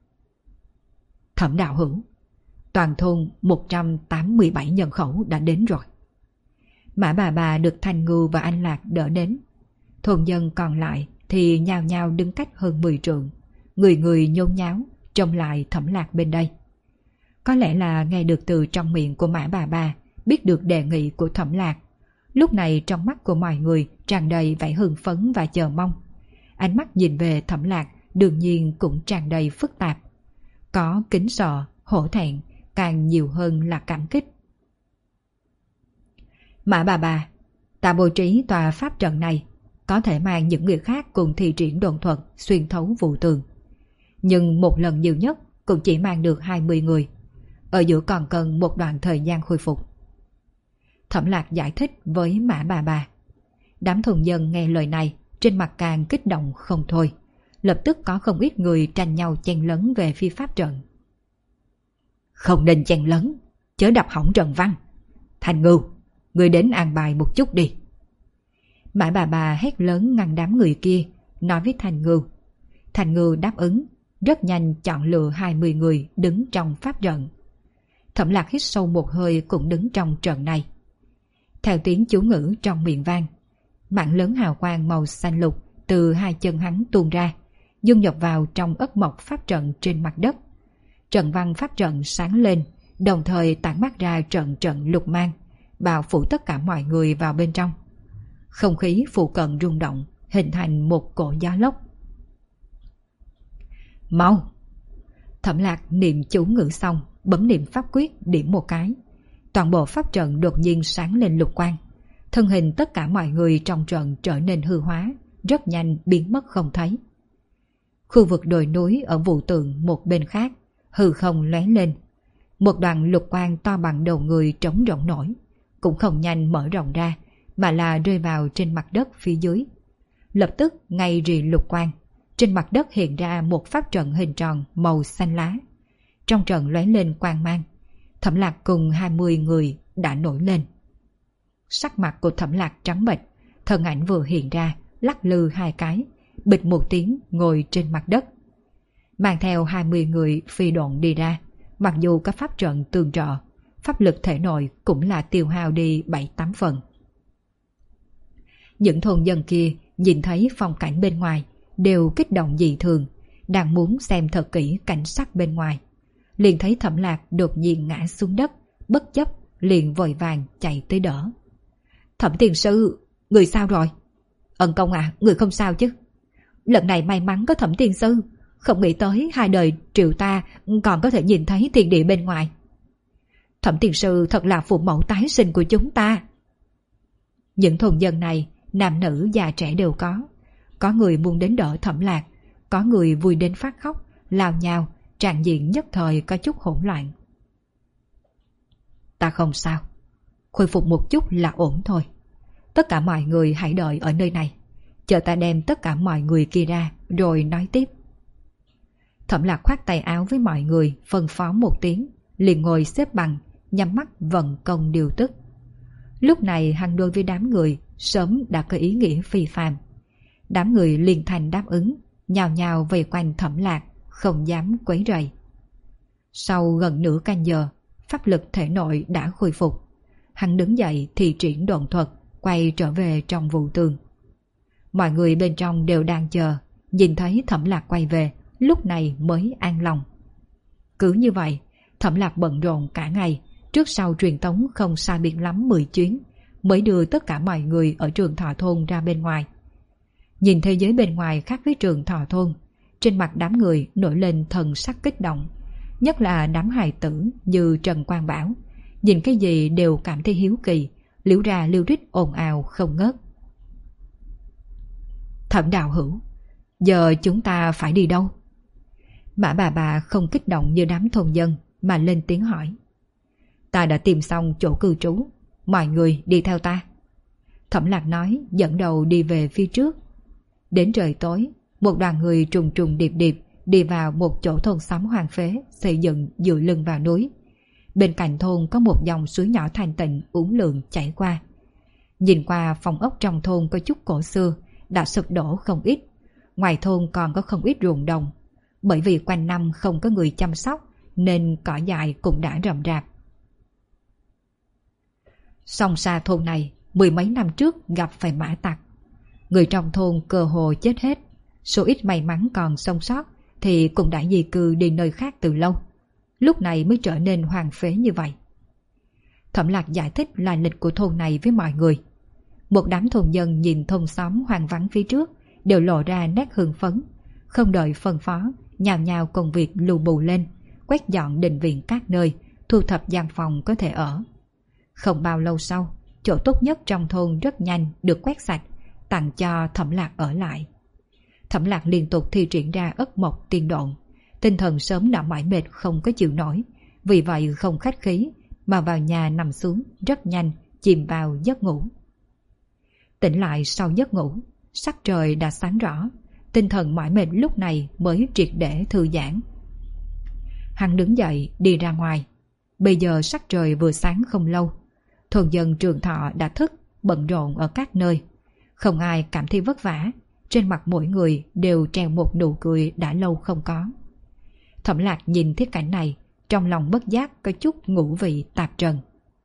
Speaker 1: Thẩm đạo hữu, toàn thôn 187 nhân khẩu đã đến rồi. Mã bà được Thanh Ngưu và anh Lạc đỡ đến. Thôn dân còn lại thì nhao nhao đứng cách hơn 10 trượng, người người nhốn nháo trông lại Thẩm Lạc bên đây. Có lẽ là nghe được từ trong miệng của Mã bà, biết được đề nghị của Thẩm Lạc. Lúc này trong mắt của mọi người tràn đầy vẻ hưng phấn và chờ mong. Ánh mắt nhìn về Thẩm Lạc đương nhiên cũng tràn đầy phức tạp. Có kính sợ, hổ thẹn, càng nhiều hơn là cảm kích. Mã bà, ta bố trí tòa pháp trận này, có thể mang những người khác cùng thi triển đồn thuật xuyên thấu vụ tường. Nhưng một lần nhiều nhất cũng chỉ mang được 20 người. Ở giữa còn cần một đoạn thời gian khôi phục. Thẩm Lạc giải thích với Mã bà. Đám thôn dân nghe lời này trên mặt càng kích động không thôi. Lập tức có không ít người tranh nhau chen lấn về phía pháp trận. Không nên chen lấn, chớ đập hỏng trận văn. Thành Ngưu, người đến an bài một chút đi. Mã bà hét lớn ngăn đám người kia, nói với Thành Ngưu. Thành Ngưu đáp ứng, rất nhanh chọn lựa 20 người đứng trong pháp trận. Thẩm Lạc hít sâu một hơi cũng đứng trong trận này. Theo tiếng chú ngữ trong miệng vang, mảng lớn hào quang màu xanh lục từ hai chân hắn tuôn ra, dung nhập vào trong ất mộc pháp trận trên mặt đất. Trận văn pháp trận sáng lên, đồng thời tản mát ra trận lục mang, bao phủ tất cả mọi người vào bên trong. Không khí phụ cận rung động, hình thành một cỗ gió lốc. Mau! Thẩm Lạc niệm chú ngữ xong, bấm niệm pháp quyết điểm một cái. Toàn bộ pháp trận đột nhiên sáng lên lục quang. Thân hình tất cả mọi người trong trận trở nên hư hóa, rất nhanh biến mất không thấy. Khu vực đồi núi ở vụ tường một bên khác, hư không lóe lên. Một đoàn lục quang to bằng đầu người trống rỗng nổi, cũng không nhanh mở rộng ra, mà là rơi vào trên mặt đất phía dưới. Lập tức ngay rì lục quang, trên mặt đất hiện ra một pháp trận hình tròn màu xanh lá. Trong trận lóe lên quang mang, Thẩm Lạc cùng 20 người đã nổi lên. Sắc mặt của Thẩm Lạc trắng bệch, thân ảnh vừa hiện ra, lắc lư hai cái, bịch một tiếng ngồi trên mặt đất. Mang theo 20 người phi độn đi ra, mặc dù có pháp trận tương trợ, pháp lực thể nội cũng là tiêu hao đi 7-8 phần. Những thôn dân kia nhìn thấy phong cảnh bên ngoài đều kích động dị thường, đang muốn xem thật kỹ cảnh sắc bên ngoài. Liền thấy Thẩm Lạc đột nhiên ngã xuống đất, bất chấp liền vội vàng chạy tới đỡ. Thẩm tiền sư, người sao rồi? Ân công à, người không sao chứ? Lần này may mắn có Thẩm tiền sư, không nghĩ tới 2 đời triệu ta còn có thể nhìn thấy thiên địa bên ngoài. Thẩm tiền sư thật là phụ mẫu tái sinh của chúng ta. Những thôn dân này, nam nữ già trẻ đều có. Có người muốn đến đỡ Thẩm Lạc, có người vui đến phát khóc, lao nhao, trạng diện nhất thời có chút hỗn loạn. Ta không sao, khôi phục một chút là ổn thôi. Tất cả mọi người hãy đợi ở nơi này, chờ ta đem tất cả mọi người kia ra rồi nói tiếp. Thẩm Lạc khoát tay áo với mọi người, phân phó một tiếng, liền ngồi xếp bằng, nhắm mắt vận công điều tức. Lúc này hắn đối với đám người sớm đã có ý nghĩa phi phàm. Đám người liền thành đáp ứng, nhào nhào vây quanh Thẩm Lạc, không dám quấy rầy. Sau gần nửa canh giờ, pháp lực thể nội đã khôi phục. Hắn đứng dậy thì triển độn thuật, quay trở về trong vụ tường. Mọi người bên trong đều đang chờ, nhìn thấy Thẩm Lạc quay về, lúc này mới an lòng. Cứ như vậy, Thẩm Lạc bận rộn cả ngày, trước sau truyền tống không xa biệt lắm 10 chuyến, mới đưa tất cả mọi người ở trường Thọ Thôn ra bên ngoài. Nhìn thế giới bên ngoài khác với trường Thọ Thôn, trên mặt đám người nổi lên thần sắc kích động, nhất là đám hài tử như Trần Quang Bảo, nhìn cái gì đều cảm thấy hiếu kỳ, liếu ra liêu rít ồn ào không ngớt. Thẩm đạo hữu, giờ chúng ta phải đi đâu? Mã bà không kích động như đám thôn dân mà lên tiếng hỏi. Ta đã tìm xong chỗ cư trú, mọi người đi theo ta. Thẩm Lạc nói, dẫn đầu đi về phía trước. Đến trời tối, một đoàn người trùng trùng điệp điệp đi vào một chỗ thôn xóm hoang phế xây dựng dựa lưng vào núi. Bên cạnh thôn có một dòng suối nhỏ thanh tịnh uốn lượn chảy qua. Nhìn qua phòng ốc trong thôn có chút cổ xưa, đã sụp đổ không ít. Ngoài thôn còn có không ít ruộng đồng. Bởi vì quanh năm không có người chăm sóc nên cỏ dại cũng đã rậm rạp. Song xa thôn này 10 mấy năm trước gặp phải mã tặc. Người trong thôn cơ hồ chết hết, số ít may mắn còn sống sót thì cũng đã di cư đi nơi khác từ lâu, lúc này mới trở nên hoang phế như vậy. Thẩm Lạc giải thích lai lịch của thôn này với mọi người. Một đám thôn dân nhìn thôn xóm hoang vắng phía trước đều lộ ra nét hưng phấn, không đợi phân phó, nhào nhào công việc lù bù lên, quét dọn đình viện các nơi, thu thập gian phòng có thể ở. Không bao lâu sau, chỗ tốt nhất trong thôn rất nhanh được quét sạch, tặng cho Thẩm Lạc ở lại. Thẩm Lạc liên tục thi triển ra ất mộc tiên độn, tinh thần sớm đã mỏi mệt không có chịu nổi, vì vậy không khách khí mà vào nhà nằm xuống, rất nhanh chìm vào giấc ngủ. Tỉnh lại sau giấc ngủ, sắc trời đã sáng rõ, tinh thần mỏi mệt lúc này mới triệt để thư giãn. Hắn đứng dậy đi ra ngoài. Bây giờ sắc trời vừa sáng không lâu, thôn dân Trường Thọ đã thức, bận rộn ở các nơi. Không ai cảm thấy vất vả, trên mặt mỗi người đều treo một nụ cười đã lâu không có. Thẩm Lạc nhìn thiết cảnh này, trong lòng bất giác có chút ngũ vị tạp trần.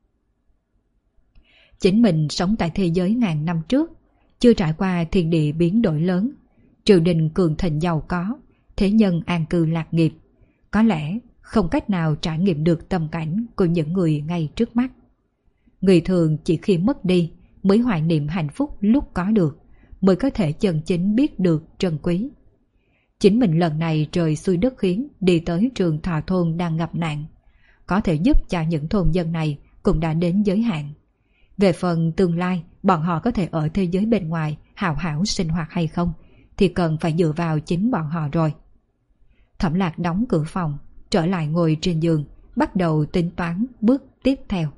Speaker 1: Chính mình sống tại thế giới ngàn năm trước, chưa trải qua thiên địa biến đổi lớn, triều đình cường thịnh giàu có, thế nhân an cư lạc nghiệp, có lẽ không cách nào trải nghiệm được tâm cảnh của những người ngay trước mắt. Người thường chỉ khi mất đi mới hoài niệm hạnh phúc lúc có được, mới có thể chân chính biết được trân quý. Chính mình lần này trời xui đất khiến đi tới Trường Thọ thôn đang gặp nạn, có thể giúp cho những thôn dân này cũng đã đến giới hạn. Về phần tương lai bọn họ có thể ở thế giới bên ngoài hào hảo sinh hoạt hay không thì cần phải dựa vào chính bọn họ rồi. Thẩm Lạc đóng cửa phòng, trở lại ngồi trên giường, bắt đầu tính toán bước tiếp theo.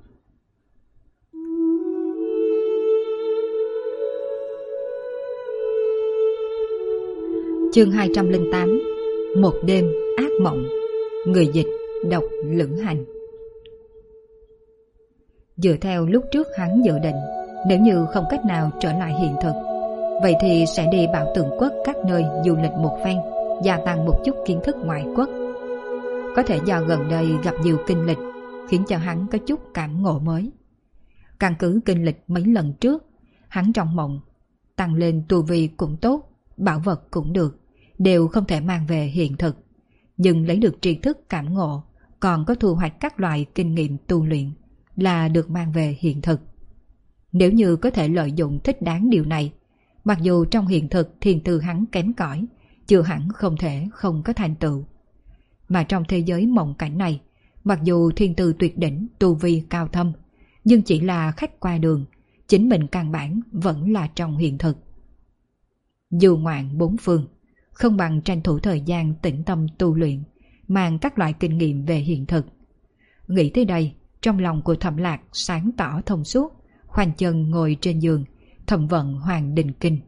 Speaker 1: Chương 208. Một đêm ác mộng. Người dịch đọc Lữ Hành. Dựa theo lúc trước hắn dự định, nếu như không cách nào trở lại hiện thực, vậy thì sẽ đi Bảo Tường Quốc các nơi du lịch một phen, gia tăng một chút kiến thức ngoại quốc. Có thể do gần đây gặp nhiều kinh lịch, khiến cho hắn có chút cảm ngộ mới. Căn cứ kinh lịch mấy lần trước, hắn trong mộng tăng lên tu vi cũng tốt, bảo vật cũng được, đều không thể mang về hiện thực, nhưng lấy được tri thức cảm ngộ, còn có thu hoạch các loại kinh nghiệm tu luyện là được mang về hiện thực. Nếu như có thể lợi dụng thích đáng điều này, mặc dù trong hiện thực thiên tư hắn kém cỏi, chưa hẳn không thể không có thành tựu. Mà trong thế giới mộng cảnh này, mặc dù thiên tư tuyệt đỉnh, tu vi cao thâm, nhưng chỉ là khách qua đường, chính mình căn bản vẫn là trong hiện thực. Du ngoạn bốn phương, không bằng tranh thủ thời gian tĩnh tâm tu luyện, mang các loại kinh nghiệm về hiện thực. Nghĩ tới đây, trong lòng của Thẩm Lạc sáng tỏ thông suốt, khoanh chân ngồi trên giường, thẩm vận Hoàng Đình Kinh.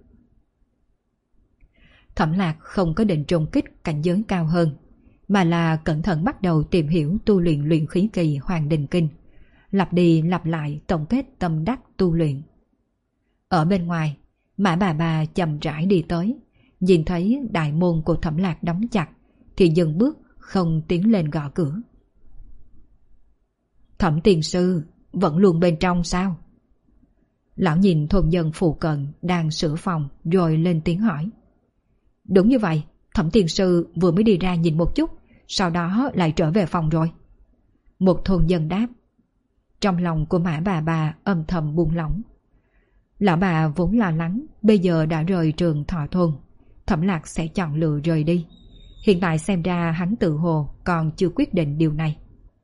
Speaker 1: Thẩm Lạc không có định trùng kích cảnh giới cao hơn, mà là cẩn thận bắt đầu tìm hiểu tu luyện luyện khí kỳ Hoàng Đình Kinh, lặp đi lặp lại tổng kết tâm đắc tu luyện. Ở bên ngoài, Mã bà chậm rãi đi tới, nhìn thấy đại môn của Thẩm Lạc đóng chặt thì dừng bước không tiến lên gõ cửa. Thẩm tiền sư vẫn luôn bên trong sao? Lão nhìn thôn dân phụ cận đang sửa phòng rồi lên tiếng hỏi. Đúng như vậy, Thẩm tiền sư vừa mới đi ra nhìn một chút, sau đó lại trở về phòng rồi. Một thôn dân đáp. Trong lòng của Mã bà âm thầm buông lỏng. Lão bà vốn lo lắng bây giờ đã rời Trường Thọ thôn, Thẩm Lạc sẽ chọn lựa rời đi. Hiện tại xem ra hắn tự hồ còn chưa quyết định điều này.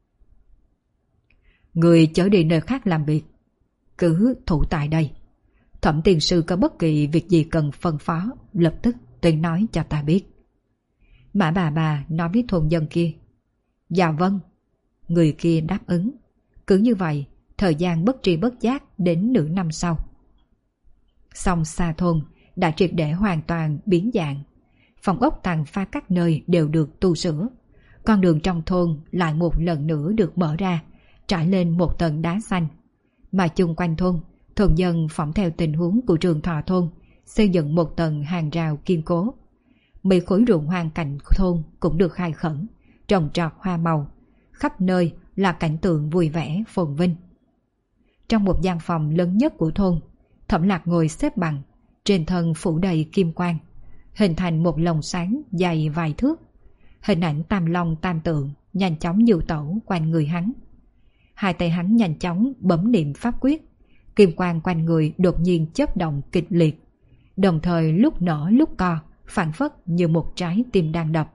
Speaker 1: Người chớ đi nơi khác làm việc, cứ thủ tại đây. Thẩm tiền sư có bất kỳ việc gì cần phân phó, lập tức tuyên nói cho ta biết. Mã bà nói với thôn dân kia. Dạ vâng. Người kia đáp ứng. Cứ như vậy, thời gian bất tri bất giác đến nửa năm sau. Song xa thôn đã triệt để hoàn toàn biến dạng. Phòng ốc tàn phá các nơi đều được tu sửa. Con đường trong thôn lại một lần nữa được mở ra, trải lên một tầng đá xanh. Mà chung quanh thôn dân phỏng theo tình huống của Trường Thọ thôn, xây dựng một tầng hàng rào kiên cố. Mấy khối ruộng hoang cạnh thôn cũng được khai khẩn, trồng trọt hoa màu, khắp nơi là cảnh tượng vui vẻ phồn vinh. Trong một gian phòng lớn nhất của thôn, Thẩm Lạc ngồi xếp bằng, trên thân phủ đầy kim quang, hình thành một lồng sáng dày vài thước. Hình ảnh tam long tam tượng nhanh chóng du tẩu quanh người hắn. Hai tay hắn nhanh chóng bấm niệm pháp quyết, kim quang quanh người đột nhiên chớp động kịch liệt, đồng thời lúc nở lúc co, phảng phất như một trái tim đang đập.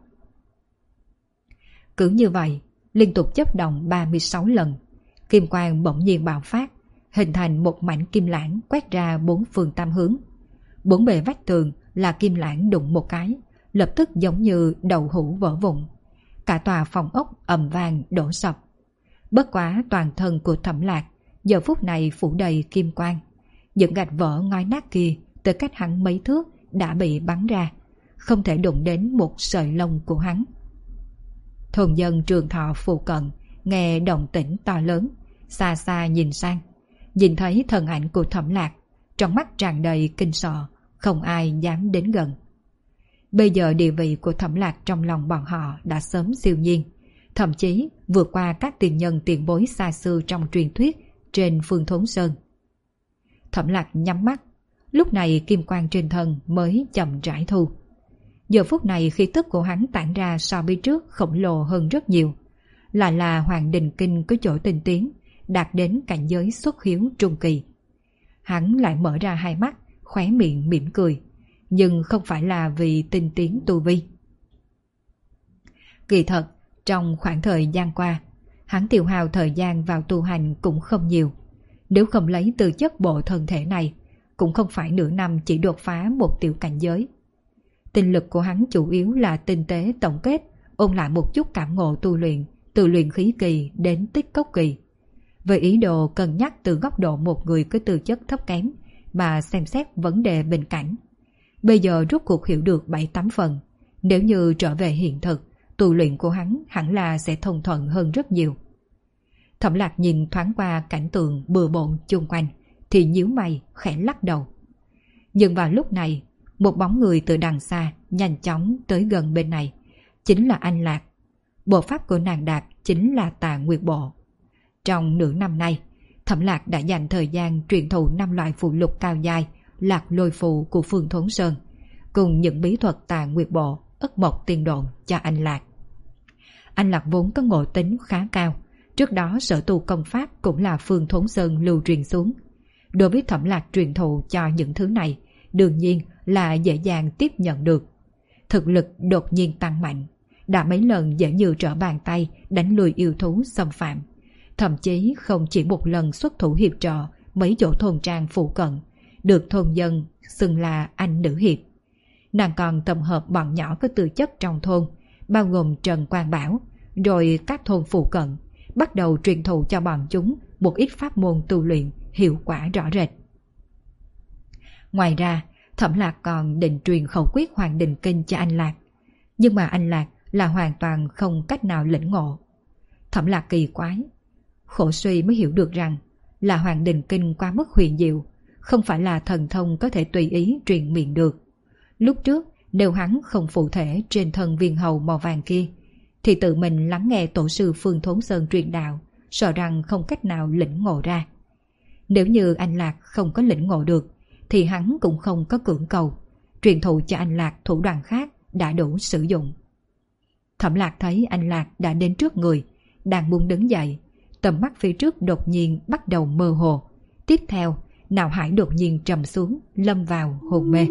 Speaker 1: Cứ như vậy, liên tục chớp động 36 lần, kim quang bỗng nhiên bạo phát, hình thành một mảnh kim lãng quét ra bốn phương tám hướng. Bốn bề vách tường là kim lãng đụng một cái, lập tức giống như đậu hũ vỡ vụn. Cả tòa phòng ốc ầm vang đổ sập. Bất quá toàn thân của Thẩm Lạc giờ phút này phủ đầy kim quang. Những gạch vỡ ngói nát kia từ cách hắn mấy thước đã bị bắn ra, không thể đụng đến một sợi lông của hắn. Thôn dân Trường Thọ phụ cận nghe động tĩnh to lớn, xa xa nhìn sang, nhìn thấy thân ảnh của Thẩm Lạc, trong mắt tràn đầy kinh sợ, không ai dám đến gần. Bây giờ địa vị của Thẩm Lạc trong lòng bọn họ đã sớm siêu nhiên, thậm chí vượt qua các tiền nhân tiền bối xa xưa trong truyền thuyết trên Phương Thốn Sơn. Thẩm Lạc nhắm mắt, lúc này kim quang trên thân mới chậm rãi thu. Giờ phút này khí tức của hắn tản ra so với trước khổng lồ hơn rất nhiều, là Hoàng Đình Kinh có chỗ tinh tiến, đạt đến cảnh giới xuất hiếu trung kỳ. Hắn lại mở ra hai mắt, khóe miệng mỉm cười, nhưng không phải là vì tinh tiến tu vi. Kỳ thật, trong khoảng thời gian qua, hắn tiêu hao thời gian vào tu hành cũng không nhiều. Nếu không lấy từ chất bộ thân thể này, cũng không phải nửa năm chỉ đột phá một tiểu cảnh giới. Tinh lực của hắn chủ yếu là tinh tế tổng kết, ôn lại một chút cảm ngộ tu luyện, từ luyện khí kỳ đến tích cốc kỳ. Với ý đồ cân nhắc từ góc độ một người có tư chất thấp kém mà xem xét vấn đề bình cảnh. Bây giờ rốt cuộc hiểu được 7-8 phần. Nếu như trở về hiện thực, tu luyện của hắn hẳn là sẽ thông thuận hơn rất nhiều. Thẩm Lạc nhìn thoáng qua cảnh tượng bừa bộn chung quanh thì nhíu mày khẽ lắc đầu. Nhưng vào lúc này, một bóng người từ đằng xa nhanh chóng tới gần bên này, chính là Anh Lạc. Bộ pháp của nàng đạt chính là Tà Nguyệt Bộ. Trong nửa năm nay, Thẩm Lạc đã dành thời gian truyền thụ 5 loại phù lục cao giai Lạc Lôi Phù của Phương Thốn Sơn, cùng những bí thuật Tà Nguyệt Bộ, Ất Mộc Tiên Độn cho Anh Lạc. Anh Lạc vốn có ngộ tính khá cao, trước đó sở tu công pháp cũng là Phương Thốn Sơn lưu truyền xuống. Đối với Thẩm Lạc truyền thụ cho những thứ này, đương nhiên là dễ dàng tiếp nhận được. Thực lực đột nhiên tăng mạnh, đã mấy lần dễ như trở bàn tay đánh lùi yêu thú xâm phạm. Thậm chí không chỉ một lần xuất thủ hiệp trợ mấy chỗ thôn trang phụ cận, được thôn dân xưng là anh nữ hiệp. Nàng còn tập hợp bọn nhỏ có tư chất trong thôn, bao gồm Trần Quang Bảo, rồi các thôn phụ cận, bắt đầu truyền thụ cho bọn chúng một ít pháp môn tu luyện hiệu quả rõ rệt. Ngoài ra, Thẩm Lạc còn định truyền khẩu quyết Hoàng Đình Kinh cho Anh Lạc, nhưng mà Anh Lạc là hoàn toàn không cách nào lĩnh ngộ. Thẩm Lạc kỳ quái, khổ suy mới hiểu được rằng là Hoàng Đình Kinh quá mức huyền diệu, không phải là thần thông có thể tùy ý truyền miệng được. Lúc trước, nếu hắn không phụ thể trên thân viên hầu màu vàng kia, thì tự mình lắng nghe tổ sư Phương Thốn Sơn truyền đạo, sợ rằng không cách nào lĩnh ngộ ra. Nếu như Anh Lạc không có lĩnh ngộ được, thì hắn cũng không có cưỡng cầu, truyền thụ cho Anh Lạc thủ đoạn khác đã đủ sử dụng. Thẩm Lạc thấy Anh Lạc đã đến trước người, đang muốn đứng dậy, tầm mắt phía trước đột nhiên bắt đầu mơ hồ. Tiếp theo, não hải đột nhiên trầm xuống, lâm vào hôn mê.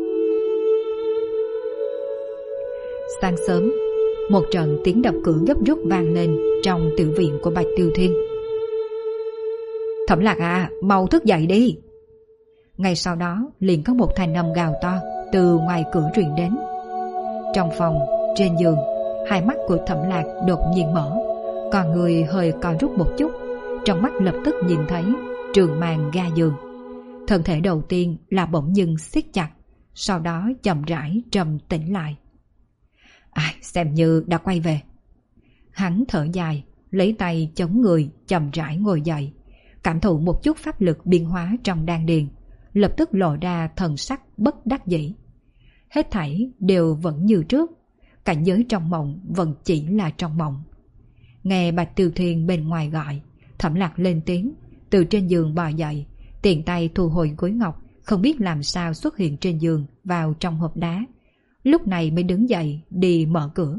Speaker 1: Sáng sớm, một trận tiếng đập cửa gấp rút vang lên trong tiểu viện của Bạch Tiêu Thiên. Thẩm Lạc à, mau thức dậy đi. Ngay sau đó liền có một thanh âm gào to từ ngoài cửa truyền đến. Trong phòng, trên giường, hai mắt của Thẩm Lạc đột nhiên mở, còn người hơi co rút một chút, trong mắt lập tức nhìn thấy trường màn ga giường. Thân thể đầu tiên là bỗng dưng siết chặt, sau đó chậm rãi trầm tĩnh lại. Ai, xem như đã quay về. Hắn thở dài, lấy tay chống người, chậm rãi ngồi dậy, cảm thụ một chút pháp lực biến hóa trong đan điền, lập tức lộ ra thần sắc bất đắc dĩ. Hết thảy đều vẫn như trước, cảnh giới trong mộng vẫn chỉ là trong mộng. Nghe Bạch Tiêu Thiên bên ngoài gọi, Thẩm Lạc lên tiếng, từ trên giường bò dậy, tiện tay thu hồi gối ngọc, không biết làm sao xuất hiện trên giường vào trong hộp đá. Lúc này mới đứng dậy đi mở cửa.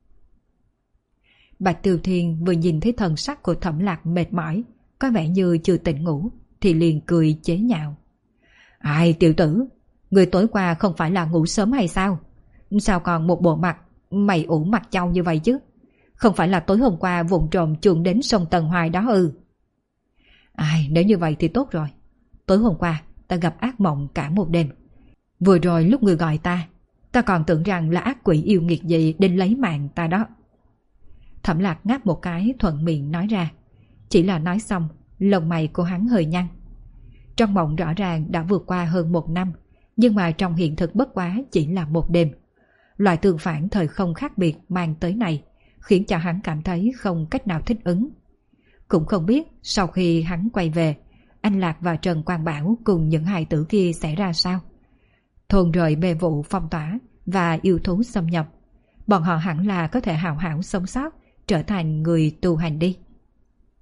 Speaker 1: Bạch Tiêu Thiên vừa nhìn thấy thần sắc của Thẩm Lạc mệt mỏi, có vẻ như chưa tỉnh ngủ, thì liền cười chế nhạo. Ai tiểu tử, người tối qua không phải là ngủ sớm hay sao? Sao còn một bộ mặt mày ủ mặt trâu như vậy chứ? Không phải là tối hôm qua vụng trộm chuồn đến sông Tần Hoài đó ư? Ai, nếu như vậy thì tốt rồi. Tối hôm qua ta gặp ác mộng cả một đêm. Vừa rồi lúc người gọi ta còn tưởng rằng là ác quỷ yêu nghiệt gì đến lấy mạng ta đó. Thẩm Lạc ngáp một cái thuận miệng nói ra. Chỉ là nói xong, lông mày của hắn hơi nhăn. Trong mộng rõ ràng đã vượt qua hơn 1 năm, nhưng mà trong hiện thực bất quá chỉ là một đêm. Loại tương phản thời không khác biệt mang tới này khiến cho hắn cảm thấy không cách nào thích ứng. Cũng không biết sau khi hắn quay về, anh Lạc và Trần Quang Bảo cùng những hài tử kia sẽ ra sao. Thôn rời bề vụ phong tỏa và yêu thú xâm nhập, bọn họ hẳn là có thể hào hảo sống sót, trở thành người tu hành đi.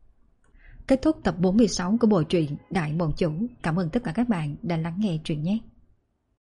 Speaker 1: Kết thúc tập 46 của bộ truyện Đại Mộng Chủ. Cảm ơn tất cả các bạn đã lắng nghe truyện nhé.